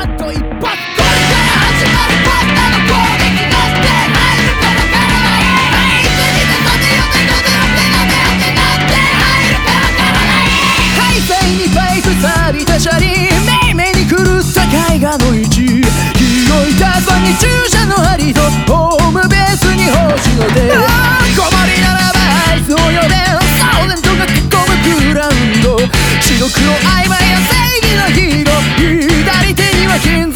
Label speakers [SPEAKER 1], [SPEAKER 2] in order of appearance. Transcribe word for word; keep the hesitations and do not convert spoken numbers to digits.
[SPEAKER 1] あと一発これから始まるバッタの攻撃なんて入るかわからないはいつにてとてよてとてよてのてよてなんて入るかわからない廃材にバイク錆びた車輪めいめいに狂った絵画の位置広いタバに駐車の針とホームベースに星の出小森ならばあいつを呼べサウレントが囲むグラウンド白黒曖昧な正義のヒーロー左手には金属